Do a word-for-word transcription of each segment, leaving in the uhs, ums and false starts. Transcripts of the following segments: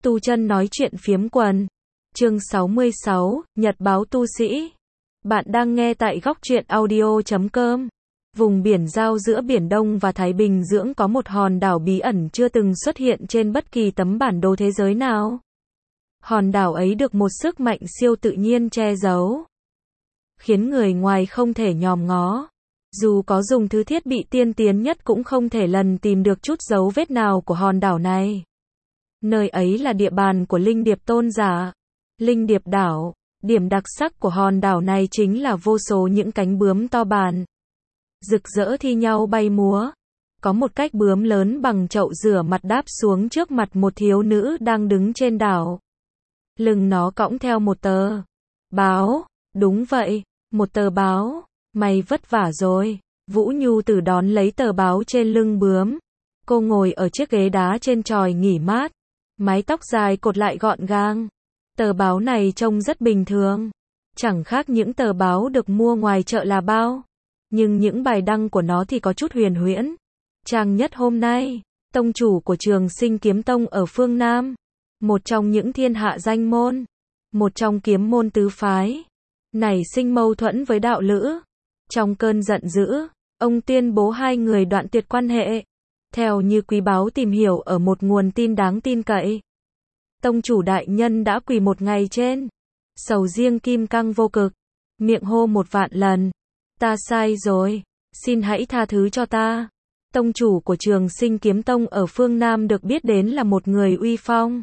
Tu chân nói chuyện phiếm quần. Chương sáu mươi sáu, Nhật báo tu sĩ. Bạn đang nghe tại góc truyện audio chấm com. Vùng biển giao giữa Biển Đông và Thái Bình Dương có một hòn đảo bí ẩn chưa từng xuất hiện trên bất kỳ tấm bản đồ thế giới nào. Hòn đảo ấy được một sức mạnh siêu tự nhiên che giấu, khiến người ngoài không thể nhòm ngó. Dù có dùng thứ thiết bị tiên tiến nhất cũng không thể lần tìm được chút dấu vết nào của hòn đảo này. Nơi ấy là địa bàn của Linh Điệp tôn giả. Linh Điệp đảo, điểm đặc sắc của hòn đảo này chính là vô số những cánh bướm to bản, rực rỡ thi nhau bay múa. Có một cách bướm lớn bằng chậu rửa mặt đáp xuống trước mặt một thiếu nữ đang đứng trên đảo. Lưng nó cõng theo một tờ báo. Đúng vậy, một tờ báo. Mày vất vả rồi. Vũ Nhu Tử đón lấy tờ báo trên lưng bướm. Cô ngồi ở chiếc ghế đá trên chòi nghỉ mát. Mái tóc dài cột lại gọn gàng. Tờ báo này trông rất bình thường, chẳng khác những tờ báo được mua ngoài chợ là bao. Nhưng những bài đăng của nó thì có chút huyền huyễn. Trang nhất hôm nay, tông chủ của Trường Sinh Kiếm Tông ở phương Nam, một trong những thiên hạ danh môn, một trong kiếm môn tứ phái, nảy sinh mâu thuẫn với đạo lữ. Trong cơn giận dữ, ông tuyên bố hai người đoạn tuyệt quan hệ. Theo như quý báo tìm hiểu ở một nguồn tin đáng tin cậy, tông chủ đại nhân đã quỳ một ngày trên sầu riêng kim cang vô cực, miệng hô một vạn lần: "Ta sai rồi, xin hãy tha thứ cho ta." Tông chủ của Trường Sinh Kiếm Tông ở phương Nam được biết đến là một người uy phong,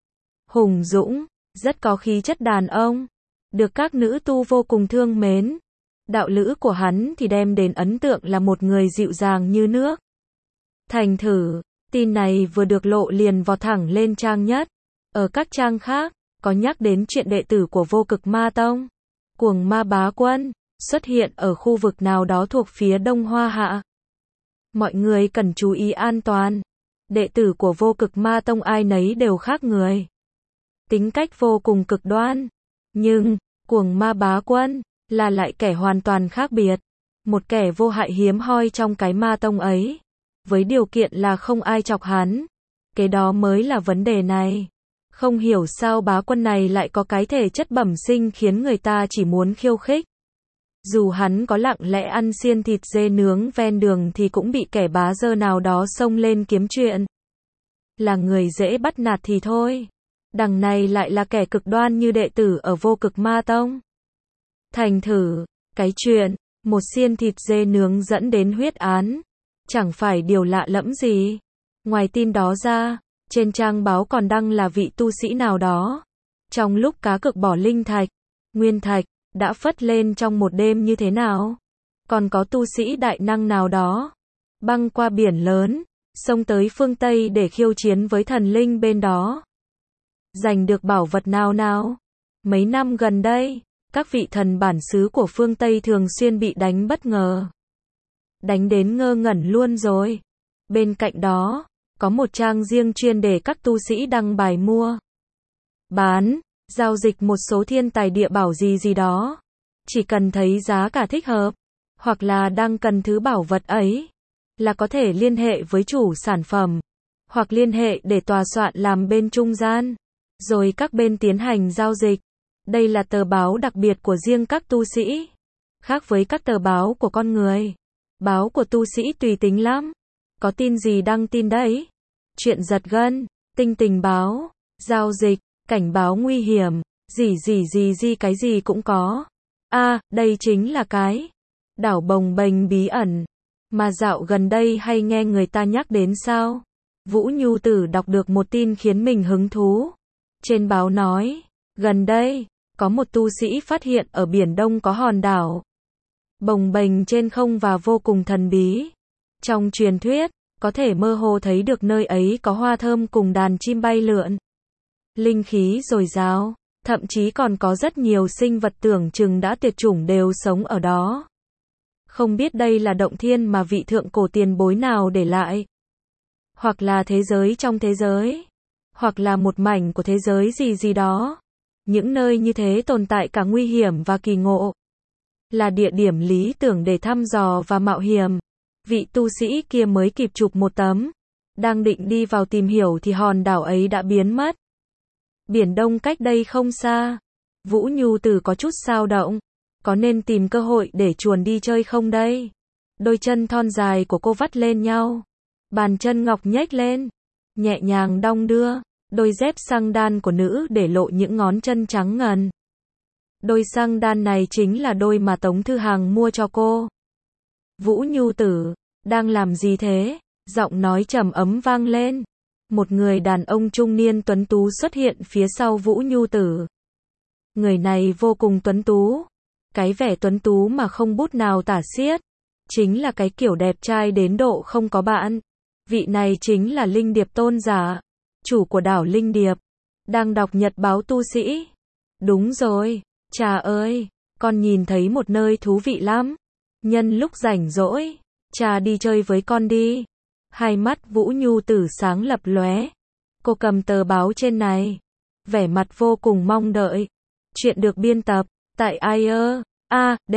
hùng dũng, rất có khí chất đàn ông, được các nữ tu vô cùng thương mến. Đạo lữ của hắn thì đem đến ấn tượng là một người dịu dàng như nước. Thành thử, tin này vừa được lộ liền vọt thẳng lên trang nhất. Ở các trang khác, có nhắc đến chuyện đệ tử của Vô Cực Ma Tông, Cuồng Ma Bá Quân, xuất hiện ở khu vực nào đó thuộc phía Đông Hoa Hạ. Mọi người cần chú ý an toàn. Đệ tử của Vô Cực Ma Tông ai nấy đều khác người, tính cách vô cùng cực đoan. Nhưng, Cuồng Ma Bá Quân là lại kẻ hoàn toàn khác biệt. Một kẻ vô hại hiếm hoi trong cái ma tông ấy. Với điều kiện là không ai chọc hắn. Cái đó mới là vấn đề này. Không hiểu sao bá quân này lại có cái thể chất bẩm sinh khiến người ta chỉ muốn khiêu khích. Dù hắn có lặng lẽ ăn xiên thịt dê nướng ven đường thì cũng bị kẻ bá dơ nào đó xông lên kiếm chuyện. Là người dễ bắt nạt thì thôi. Đằng này lại là kẻ cực đoan như đệ tử ở Vô Cực Ma Tông. Thành thử, cái chuyện một xiên thịt dê nướng dẫn đến huyết án chẳng phải điều lạ lẫm gì. Ngoài tin đó ra, trên trang báo còn đăng là vị tu sĩ nào đó, trong lúc cá cược bỏ linh thạch, nguyên thạch, đã phất lên trong một đêm như thế nào. Còn có tu sĩ đại năng nào đó, băng qua biển lớn, xông tới phương Tây để khiêu chiến với thần linh bên đó. Giành được bảo vật nào nào. Mấy năm gần đây, các vị thần bản xứ của phương Tây thường xuyên bị đánh bất ngờ. Đánh đến ngơ ngẩn luôn rồi. Bên cạnh đó, có một trang riêng chuyên để các tu sĩ đăng bài mua, bán, giao dịch một số thiên tài địa bảo gì gì đó. Chỉ cần thấy giá cả thích hợp, hoặc là đang cần thứ bảo vật ấy, là có thể liên hệ với chủ sản phẩm, hoặc liên hệ để tòa soạn làm bên trung gian, rồi các bên tiến hành giao dịch. Đây là tờ báo đặc biệt của riêng các tu sĩ, khác với các tờ báo của con người. Báo của tu sĩ tùy tính lắm. Có tin gì đăng tin đấy. Chuyện giật gân, tinh tình báo, giao dịch, cảnh báo nguy hiểm, gì gì gì gì cái gì cũng có. À, đây chính là cái đảo bồng bềnh bí ẩn mà dạo gần đây hay nghe người ta nhắc đến sao. Vũ Nhu Tử đọc được một tin khiến mình hứng thú. Trên báo nói, gần đây, có một tu sĩ phát hiện ở Biển Đông có hòn đảo bồng bềnh trên không và vô cùng thần bí. Trong truyền thuyết, có thể mơ hồ thấy được nơi ấy có hoa thơm cùng đàn chim bay lượn, linh khí dồi dào, thậm chí còn có rất nhiều sinh vật tưởng chừng đã tuyệt chủng đều sống ở đó. Không biết đây là động thiên mà vị thượng cổ tiền bối nào để lại, hoặc là thế giới trong thế giới, hoặc là một mảnh của thế giới gì gì đó. Những nơi như thế tồn tại cả nguy hiểm và kỳ ngộ, là địa điểm lý tưởng để thăm dò và mạo hiểm. Vị tu sĩ kia mới kịp chụp một tấm, đang định đi vào tìm hiểu thì hòn đảo ấy đã biến mất. Biển Đông cách đây không xa. Vũ Nhu Tử có chút xao động. Có nên tìm cơ hội để chuồn đi chơi không đây? Đôi chân thon dài của cô vắt lên nhau. Bàn chân ngọc nhếch lên. Nhẹ nhàng đong đưa. Đôi dép xăng đan của nữ để lộ những ngón chân trắng ngần. Đôi xăng đan này chính là đôi mà Tống Thư Hằng mua cho cô. Vũ Nhu Tử, đang làm gì thế? Giọng nói trầm ấm vang lên. Một người đàn ông trung niên tuấn tú xuất hiện phía sau Vũ Nhu Tử. Người này vô cùng tuấn tú. Cái vẻ tuấn tú mà không bút nào tả xiết. Chính là cái kiểu đẹp trai đến độ không có bạn. Vị này chính là Linh Điệp Tôn giả, chủ của đảo Linh Điệp. Đang đọc nhật báo tu sĩ. Đúng rồi, Trà ơi, con nhìn thấy một nơi thú vị lắm. Nhân lúc rảnh rỗi, Trà đi chơi với con đi. Hai mắt Vũ Nhu Tử sáng lập lóe. Cô cầm tờ báo trên này, vẻ mặt vô cùng mong đợi. Chuyện được biên tập tại i e a d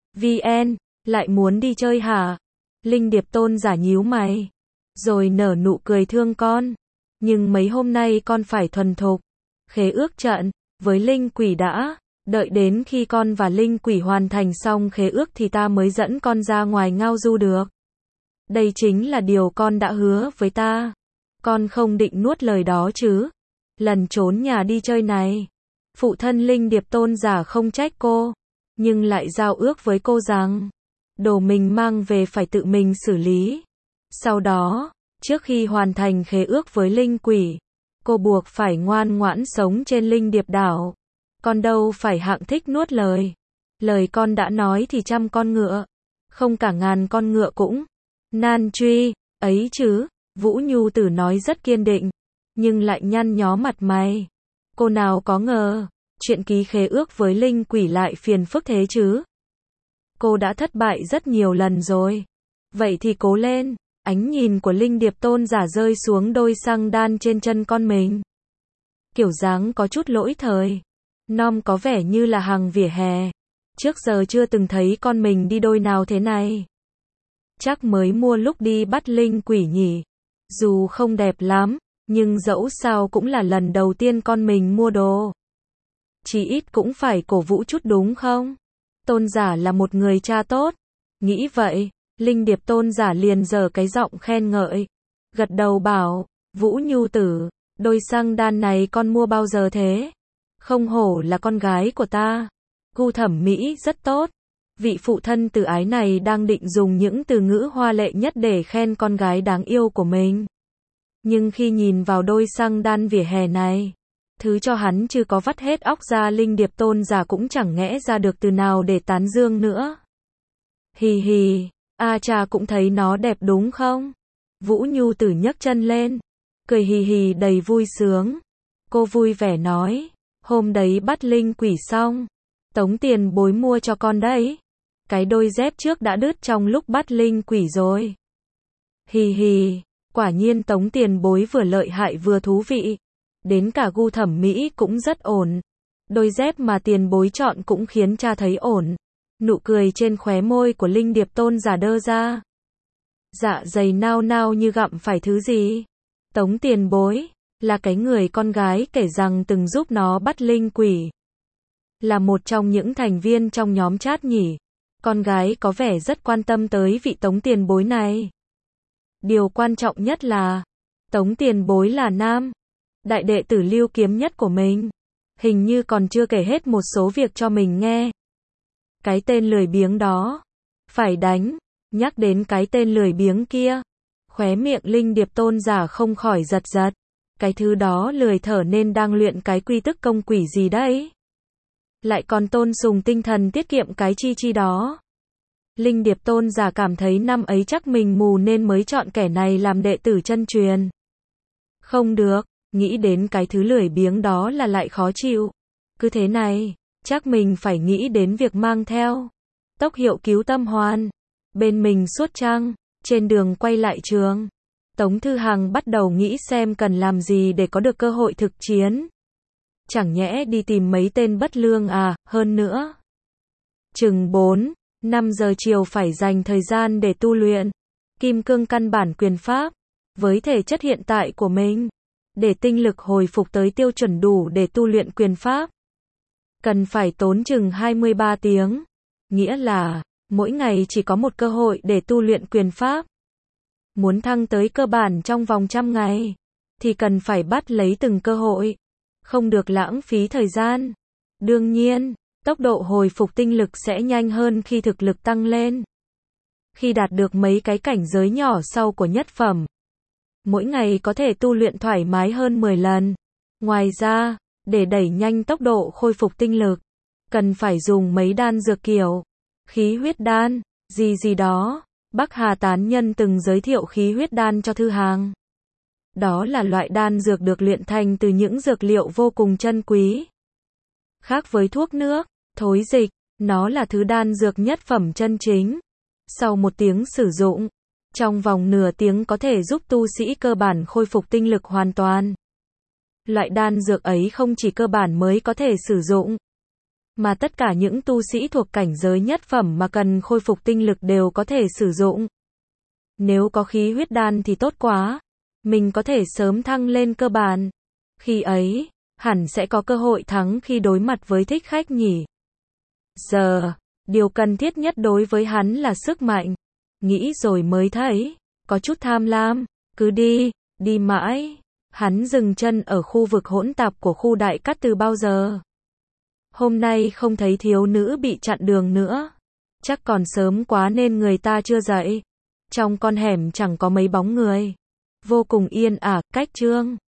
vn. Lại muốn đi chơi hả? Linh Điệp Tôn giả nhíu mày, rồi nở nụ cười thương con. Nhưng mấy hôm nay con phải thuần thục khế ước trận với linh quỷ đã. Đợi đến khi con và linh quỷ hoàn thành xong khế ước thì ta mới dẫn con ra ngoài ngao du được. Đây chính là điều con đã hứa với ta. Con không định nuốt lời đó chứ? Lần trốn nhà đi chơi này, phụ thân Linh Điệp Tôn giả không trách cô, nhưng lại giao ước với cô rằng đồ mình mang về phải tự mình xử lý. Sau đó, trước khi hoàn thành khế ước với linh quỷ, cô buộc phải ngoan ngoãn sống trên Linh Điệp đảo. Con đâu phải hạng thích nuốt lời. Lời con đã nói thì trăm con ngựa, không cả ngàn con ngựa cũng nan truy, ấy chứ. Vũ Nhu Tử nói rất kiên định, nhưng lại nhăn nhó mặt mày. Cô nào có ngờ, chuyện ký khế ước với linh quỷ lại phiền phức thế chứ. Cô đã thất bại rất nhiều lần rồi. Vậy thì cố lên. Ánh nhìn của Linh Điệp Tôn giả rơi xuống đôi xăng đan trên chân con mình. Kiểu dáng có chút lỗi thời. Nom có vẻ như là hàng vỉa hè. Trước giờ chưa từng thấy con mình đi đôi nào thế này. Chắc mới mua lúc đi bắt linh quỷ nhỉ. Dù không đẹp lắm, nhưng dẫu sao cũng là lần đầu tiên con mình mua đồ. Chỉ ít cũng phải cổ vũ chút đúng không? Tôn giả là một người cha tốt. Nghĩ vậy, Linh Điệp Tôn giả liền giở cái giọng khen ngợi. Gật đầu bảo, Vũ Nhu Tử, đôi xăng đan này con mua bao giờ thế? Không hổ là con gái của ta. Gu thẩm mỹ rất tốt. Vị phụ thân từ ái này đang định dùng những từ ngữ hoa lệ nhất để khen con gái đáng yêu của mình. Nhưng khi nhìn vào đôi xăng đan vỉa hè này, thứ cho hắn chưa có vắt hết óc ra, Linh Điệp Tôn giả cũng chẳng ngẽ ra được từ nào để tán dương nữa. Hì hì, A Trà cũng thấy nó đẹp đúng không? Vũ Nhu Tử nhấc chân lên, cười hì hì đầy vui sướng. Cô vui vẻ nói, hôm đấy bắt linh quỷ xong, Tống tiền bối mua cho con đấy. Cái đôi dép trước đã đứt trong lúc bắt linh quỷ rồi. Hì hì, quả nhiên Tống tiền bối vừa lợi hại vừa thú vị. Đến cả gu thẩm mỹ cũng rất ổn. Đôi dép mà tiền bối chọn cũng khiến cha thấy ổn. Nụ cười trên khóe môi của Linh Điệp Tôn giả đơ ra. Dạ dày nao nao như gặm phải thứ gì. Tống tiền bối là cái người con gái kể rằng từng giúp nó bắt linh quỷ. Là một trong những thành viên trong nhóm chat nhỉ. Con gái có vẻ rất quan tâm tới vị Tống tiền bối này. Điều quan trọng nhất là Tống tiền bối là nam, đại đệ tử Lưu Kiếm Nhất của mình. Hình như còn chưa kể hết một số việc cho mình nghe. Cái tên lười biếng đó phải đánh. Nhắc đến cái tên lười biếng kia, khóe miệng Linh Điệp Tôn giả không khỏi giật giật. Cái thứ đó lười thở nên đang luyện cái quy tức công quỷ gì đấy. Lại còn tôn sùng tinh thần tiết kiệm cái chi chi đó. Linh Điệp Tôn giả cảm thấy năm ấy chắc mình mù nên mới chọn kẻ này làm đệ tử chân truyền. Không được, nghĩ đến cái thứ lười biếng đó là lại khó chịu. Cứ thế này, chắc mình phải nghĩ đến việc mang theo tốc hiệu cứu tâm hoàn bên mình suốt trăng. Trên đường quay lại trường, Tống Thư Hằng bắt đầu nghĩ xem cần làm gì để có được cơ hội thực chiến. Chẳng nhẽ đi tìm mấy tên bất lương à, hơn nữa. Chừng bốn, năm giờ chiều phải dành thời gian để tu luyện Kim Cương căn bản quyền pháp. Với thể chất hiện tại của mình, Để tinh lực hồi phục tới tiêu chuẩn đủ để tu luyện quyền pháp, cần phải tốn chừng hai mươi ba tiếng. Nghĩa là, mỗi ngày chỉ có một cơ hội để tu luyện quyền pháp. Muốn thăng tới cơ bản trong vòng trăm ngày, thì cần phải bắt lấy từng cơ hội. Không được lãng phí thời gian. Đương nhiên, tốc độ hồi phục tinh lực sẽ nhanh hơn khi thực lực tăng lên. Khi đạt được mấy cái cảnh giới nhỏ sau của nhất phẩm, mỗi ngày có thể tu luyện thoải mái hơn mười lần. Ngoài ra, để đẩy nhanh tốc độ khôi phục tinh lực, cần phải dùng mấy đan dược kiểu khí huyết đan, gì gì đó. Bắc Hà Tán Nhân từng giới thiệu khí huyết đan cho Thư Hàng. Đó là loại đan dược được luyện thành từ những dược liệu vô cùng chân quý. Khác với thuốc nước, thối dịch, nó là thứ đan dược nhất phẩm chân chính. Sau một tiếng sử dụng, trong vòng nửa tiếng có thể giúp tu sĩ cơ bản khôi phục tinh lực hoàn toàn. Loại đan dược ấy không chỉ cơ bản mới có thể sử dụng, mà tất cả những tu sĩ thuộc cảnh giới nhất phẩm mà cần khôi phục tinh lực đều có thể sử dụng. Nếu có khí huyết đan thì tốt quá, mình có thể sớm thăng lên cơ bản. Khi ấy, hẳn sẽ có cơ hội thắng khi đối mặt với thích khách nhỉ. Giờ, điều cần thiết nhất đối với hắn là sức mạnh. Nghĩ rồi mới thấy, có chút tham lam, cứ đi, đi mãi. Hắn dừng chân ở khu vực hỗn tạp của khu Đại Cát từ bao giờ. Hôm nay không thấy thiếu nữ bị chặn đường nữa. Chắc còn sớm quá nên người ta chưa dậy. Trong con hẻm chẳng có mấy bóng người. Vô cùng yên ả, cách trương.